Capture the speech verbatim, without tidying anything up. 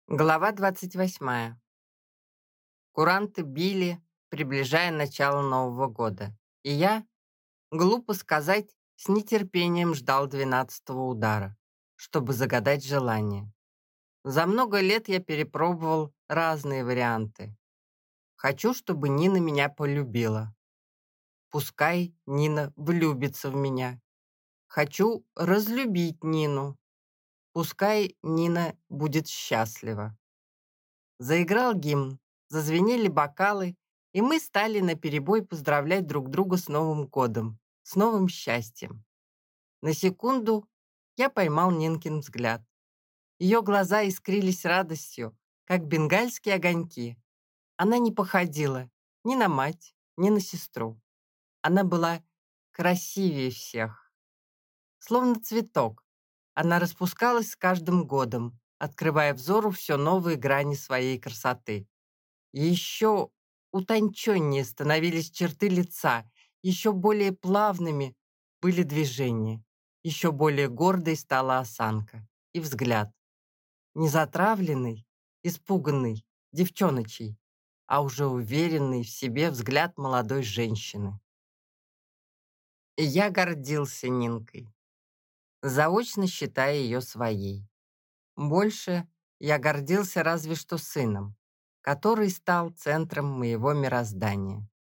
Глава двадцать восьмая. Куранты били, приближая начало Нового года. И я, глупо сказать, с нетерпением ждал двенадцатого удара, чтобы загадать желание. За много лет я перепробовал разные варианты. Хочу, чтобы Нина меня полюбила. Пускай Нина влюбится в меня. Хочу разлюбить Нину. Пускай Нина будет счастлива. Заиграл гимн, зазвенели бокалы, и мы стали наперебой поздравлять друг друга с Новым годом, с новым счастьем. На секунду я поймал Нинкин взгляд. Ее глаза искрились радостью, как бенгальские огоньки. Она не походила ни на мать, ни на сестру. Она была красивее всех. Словно цветок, она распускалась с каждым годом, открывая взору все новые грани своей красоты. Еще утонченнее становились черты лица, еще более плавными были движения, еще более гордой стала осанка и взгляд. Не затравленный, испуганный, девчоночий, а уже уверенный в себе взгляд молодой женщины. И я гордился Нинкой, заочно считая ее своей. Больше я гордился разве что сыном, который стал центром моего мироздания.